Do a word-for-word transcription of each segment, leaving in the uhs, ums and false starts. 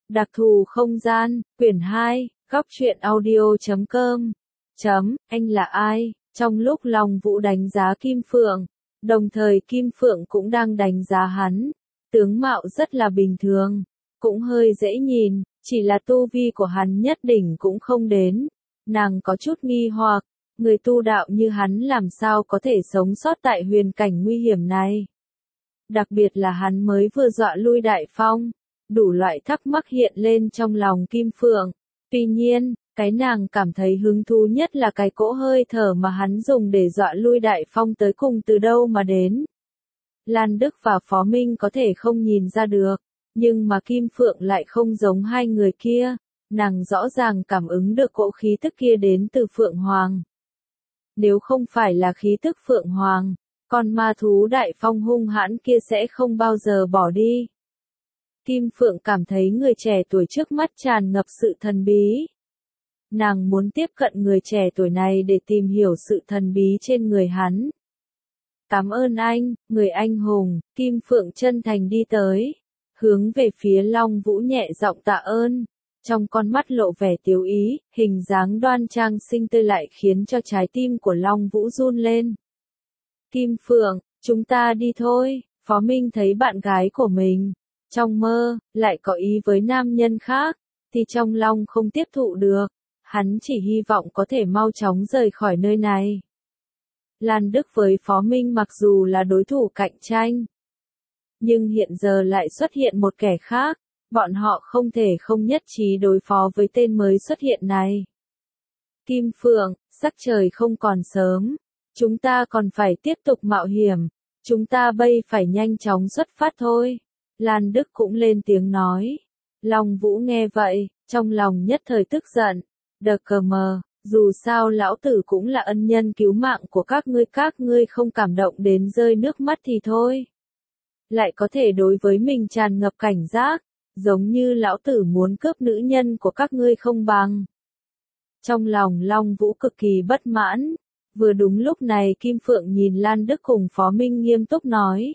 Đặc thù không gian, quyển hai, góc truyện audio chấm com. Chấm, anh là ai? Trong lúc Long Vũ đánh giá Kim Phượng, đồng thời Kim Phượng cũng đang đánh giá hắn. Tướng mạo rất là bình thường, cũng hơi dễ nhìn, chỉ là tu vi của hắn nhất định cũng không đến. Nàng có chút nghi hoặc, người tu đạo như hắn làm sao có thể sống sót tại huyền cảnh nguy hiểm này. Đặc biệt là hắn mới vừa dọa lui Đại Phong, đủ loại thắc mắc hiện lên trong lòng Kim Phượng. Tuy nhiên, cái nàng cảm thấy hứng thú nhất là cái cỗ hơi thở mà hắn dùng để dọa lui Đại Phong tới cùng từ đâu mà đến. Lan Đức và Phó Minh có thể không nhìn ra được, nhưng mà Kim Phượng lại không giống hai người kia, nàng rõ ràng cảm ứng được cỗ khí tức kia đến từ Phượng Hoàng. Nếu không phải là khí tức Phượng Hoàng, con ma thú Đại Phong hung hãn kia sẽ không bao giờ bỏ đi. Kim Phượng cảm thấy người trẻ tuổi trước mắt tràn ngập sự thần bí. Nàng muốn tiếp cận người trẻ tuổi này để tìm hiểu sự thần bí trên người hắn. Cảm ơn anh, người anh hùng, Kim Phượng chân thành đi tới, hướng về phía Long Vũ nhẹ giọng tạ ơn. Trong con mắt lộ vẻ tiếu ý, hình dáng đoan trang xinh tươi lại khiến cho trái tim của Long Vũ run lên. Kim Phượng, chúng ta đi thôi. Phó Minh thấy bạn gái của mình, trong mơ, lại có ý với nam nhân khác, thì trong lòng không tiếp thụ được. Hắn chỉ hy vọng có thể mau chóng rời khỏi nơi này. Lan Đức với Phó Minh mặc dù là đối thủ cạnh tranh, nhưng hiện giờ lại xuất hiện một kẻ khác. Bọn họ không thể không nhất trí đối phó với tên mới xuất hiện này. Kim Phượng, sắc trời không còn sớm. Chúng ta còn phải tiếp tục mạo hiểm. Chúng ta bây phải nhanh chóng xuất phát thôi. Lan Đức cũng lên tiếng nói. Long Vũ nghe vậy, trong lòng nhất thời tức giận. Đờ cờ mờ, dù sao lão tử cũng là ân nhân cứu mạng của các ngươi, các ngươi không cảm động đến rơi nước mắt thì thôi. Lại có thể đối với mình tràn ngập cảnh giác. Giống như lão tử muốn cướp nữ nhân của các ngươi không bằng. Trong lòng Long Vũ cực kỳ bất mãn. Vừa đúng lúc này Kim Phượng nhìn Lan Đức cùng Phó Minh nghiêm túc nói.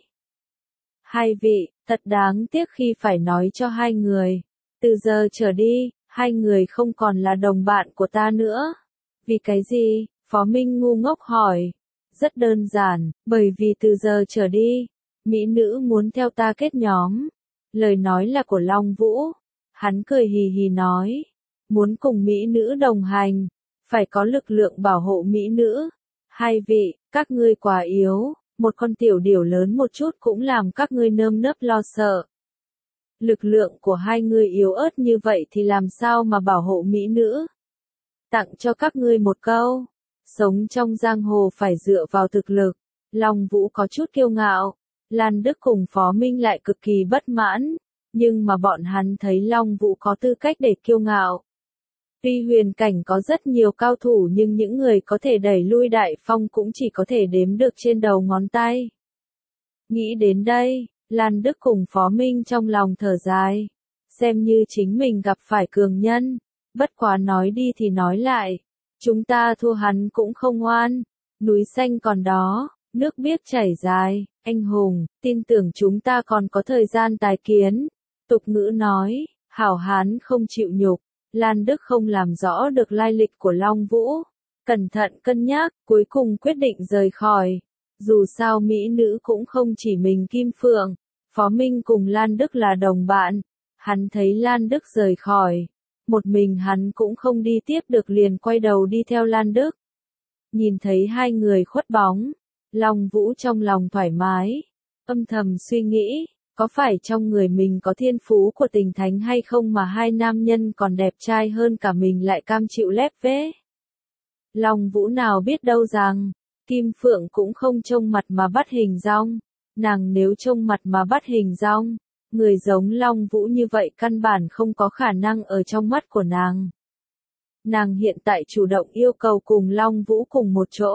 Hai vị, thật đáng tiếc khi phải nói cho hai người. Từ giờ trở đi, hai người không còn là đồng bạn của ta nữa. Vì cái gì? Phó Minh ngu ngốc hỏi. Rất đơn giản, bởi vì từ giờ trở đi, mỹ nữ muốn theo ta kết nhóm. Lời nói là của Long Vũ. Hắn cười hì hì nói. Muốn cùng mỹ nữ đồng hành, phải có lực lượng bảo hộ mỹ nữ. Hai vị, các ngươi quá yếu, một con tiểu điểu lớn một chút cũng làm các ngươi nơm nớp lo sợ. Lực lượng của hai người yếu ớt như vậy thì làm sao mà bảo hộ mỹ nữ? Tặng cho các ngươi một câu. Sống trong giang hồ phải dựa vào thực lực. Long Vũ có chút kiêu ngạo. Lan Đức cùng Phó Minh lại cực kỳ bất mãn, nhưng mà bọn hắn thấy Long Vũ có tư cách để kiêu ngạo. Tuy huyền cảnh có rất nhiều cao thủ nhưng những người có thể đẩy lui Đại Phong cũng chỉ có thể đếm được trên đầu ngón tay. Nghĩ đến đây, Lan Đức cùng Phó Minh trong lòng thở dài, xem như chính mình gặp phải cường nhân, bất quá nói đi thì nói lại, chúng ta thua hắn cũng không oan, núi xanh còn đó. Nước biếc chảy dài, anh hùng, tin tưởng chúng ta còn có thời gian tái kiến. Tục ngữ nói, hảo hán không chịu nhục. Lan Đức không làm rõ được lai lịch của Long Vũ. Cẩn thận cân nhắc, cuối cùng quyết định rời khỏi. Dù sao mỹ nữ cũng không chỉ mình Kim Phượng. Phó Minh cùng Lan Đức là đồng bạn. Hắn thấy Lan Đức rời khỏi. Một mình hắn cũng không đi tiếp được liền quay đầu đi theo Lan Đức. Nhìn thấy hai người khuất bóng. Long Vũ trong lòng thoải mái, âm thầm suy nghĩ, có phải trong người mình có thiên phú của tình thánh hay không mà hai nam nhân còn đẹp trai hơn cả mình lại cam chịu lép vế. Long Vũ nào biết đâu rằng, Kim Phượng cũng không trông mặt mà bắt hình dong, nàng nếu trông mặt mà bắt hình dong, người giống Long Vũ như vậy căn bản không có khả năng ở trong mắt của nàng. Nàng hiện tại chủ động yêu cầu cùng Long Vũ cùng một chỗ.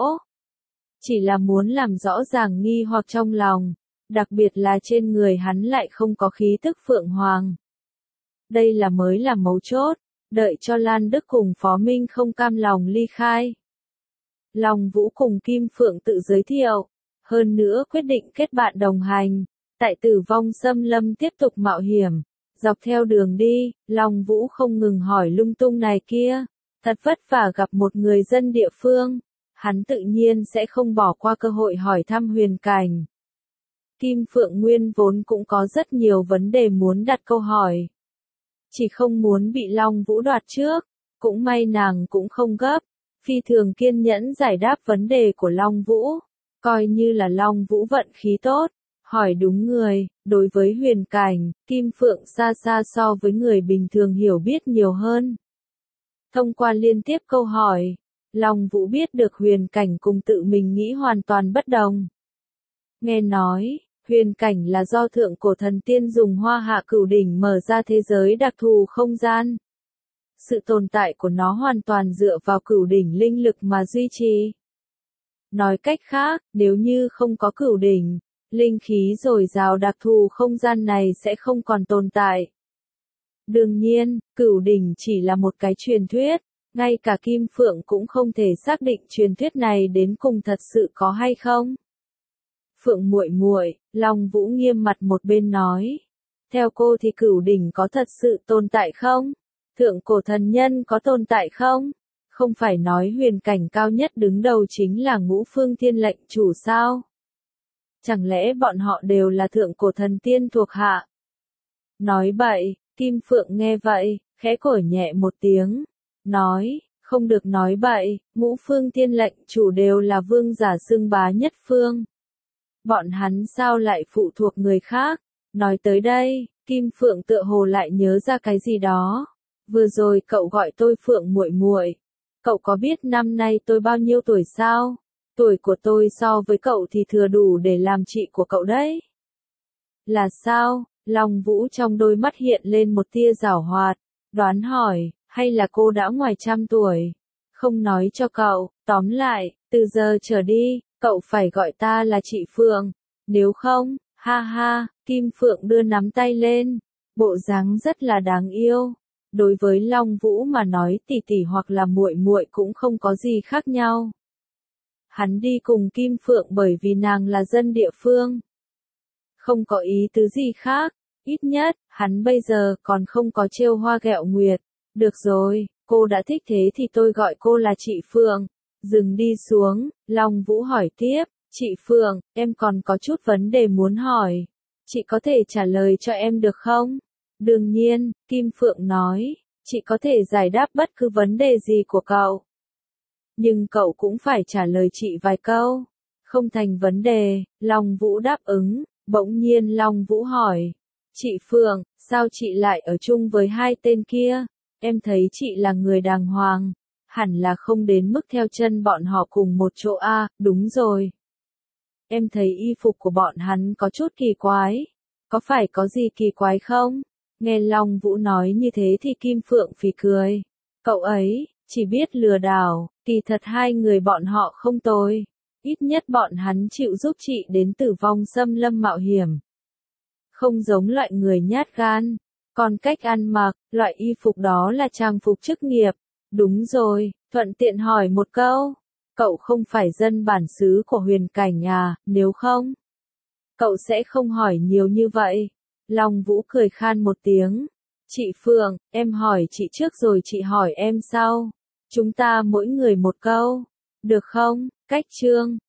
Chỉ là muốn làm rõ ràng nghi hoặc trong lòng, đặc biệt là trên người hắn lại không có khí tức Phượng Hoàng. Đây là mới là mấu chốt, đợi cho Lan Đức cùng Phó Minh không cam lòng ly khai. Long Vũ cùng Kim Phượng tự giới thiệu, hơn nữa quyết định kết bạn đồng hành, tại Tử Vong Xâm Lâm tiếp tục mạo hiểm. Dọc theo đường đi, Long Vũ không ngừng hỏi lung tung này kia. Thật vất vả gặp một người dân địa phương. Hắn tự nhiên sẽ không bỏ qua cơ hội hỏi thăm Huyền Cảnh. Kim Phượng Nguyên vốn cũng có rất nhiều vấn đề muốn đặt câu hỏi. Chỉ không muốn bị Long Vũ đoạt trước. Cũng may nàng cũng không gấp. Phi thường kiên nhẫn giải đáp vấn đề của Long Vũ. Coi như là Long Vũ vận khí tốt. Hỏi đúng người, đối với Huyền Cảnh, Kim Phượng xa xa so với người bình thường hiểu biết nhiều hơn. Thông qua liên tiếp câu hỏi, Long Vũ biết được Huyền Cảnh cùng tự mình nghĩ hoàn toàn bất đồng. Nghe nói, Huyền Cảnh là do thượng cổ thần tiên dùng Hoa Hạ Cửu Đỉnh mở ra thế giới đặc thù không gian. Sự tồn tại của nó hoàn toàn dựa vào Cửu Đỉnh linh lực mà duy trì. Nói cách khác, nếu như không có Cửu Đỉnh, linh khí dồi dào đặc thù không gian này sẽ không còn tồn tại. Đương nhiên, Cửu Đỉnh chỉ là một cái truyền thuyết, ngay cả Kim Phượng cũng không thể xác định truyền thuyết này đến cùng thật sự có hay không. Phượng muội muội, Long Vũ nghiêm mặt một bên nói, theo cô thì Cửu Đỉnh có thật sự tồn tại không? Thượng cổ thần nhân có tồn tại không? Không phải nói Huyền Cảnh cao nhất đứng đầu chính là Ngũ Phương Thiên lệnh chủ sao? Chẳng lẽ bọn họ đều là thượng cổ thần tiên thuộc hạ? Nói bậy, Kim Phượng nghe vậy, khẽ cổ nhẹ một tiếng, nói, không được nói bậy, Ngũ Phương Thiên lệnh chủ đều là vương giả xưng bá nhất phương. Bọn hắn sao lại phụ thuộc người khác? Nói tới đây, Kim Phượng tựa hồ lại nhớ ra cái gì đó. Vừa rồi cậu gọi tôi Phượng muội muội, cậu có biết năm nay tôi bao nhiêu tuổi sao? Tuổi của tôi so với cậu thì thừa đủ để làm chị của cậu đấy. Là sao? Long Vũ trong đôi mắt hiện lên một tia giảo hoạt, đoán hỏi, hay là cô đã ngoài trăm tuổi? Không nói cho cậu, tóm lại, từ giờ trở đi, cậu phải gọi ta là chị Phượng, nếu không, ha ha, Kim Phượng đưa nắm tay lên, bộ dáng rất là đáng yêu. Đối với Long Vũ mà nói tỷ tỷ hoặc là muội muội cũng không có gì khác nhau. Hắn đi cùng Kim Phượng bởi vì nàng là dân địa phương. Không có ý tứ gì khác, ít nhất, hắn bây giờ còn không có trêu hoa ghẹo nguyệt. Được rồi, cô đã thích thế thì tôi gọi cô là chị Phượng. Dừng đi xuống, Long Vũ hỏi tiếp, chị Phượng, em còn có chút vấn đề muốn hỏi. Chị có thể trả lời cho em được không? Đương nhiên, Kim Phượng nói, chị có thể giải đáp bất cứ vấn đề gì của cậu. Nhưng cậu cũng phải trả lời chị vài câu. Không thành vấn đề, Long Vũ đáp ứng, bỗng nhiên Long Vũ hỏi. Chị Phượng, sao chị lại ở chung với hai tên kia? Em thấy chị là người đàng hoàng. Hẳn là không đến mức theo chân bọn họ cùng một chỗ a. À, đúng rồi. Em thấy y phục của bọn hắn có chút kỳ quái. Có phải có gì kỳ quái không? Nghe Long Vũ nói như thế thì Kim Phượng phì cười. Cậu ấy, chỉ biết lừa đảo, kỳ thật hai người bọn họ không tồi. Ít nhất bọn hắn chịu giúp chị đến tử vong xâm lâm mạo hiểm. Không giống loại người nhát gan. Còn cách ăn mặc, loại y phục đó là trang phục chức nghiệp. Đúng rồi, thuận tiện hỏi một câu. Cậu không phải dân bản xứ của Huyền Cảnh à, nếu không? Cậu sẽ không hỏi nhiều như vậy. Long Vũ cười khan một tiếng. Chị Phượng, em hỏi chị trước rồi chị hỏi em sau. Chúng ta mỗi người một câu. Được không? Cách chương.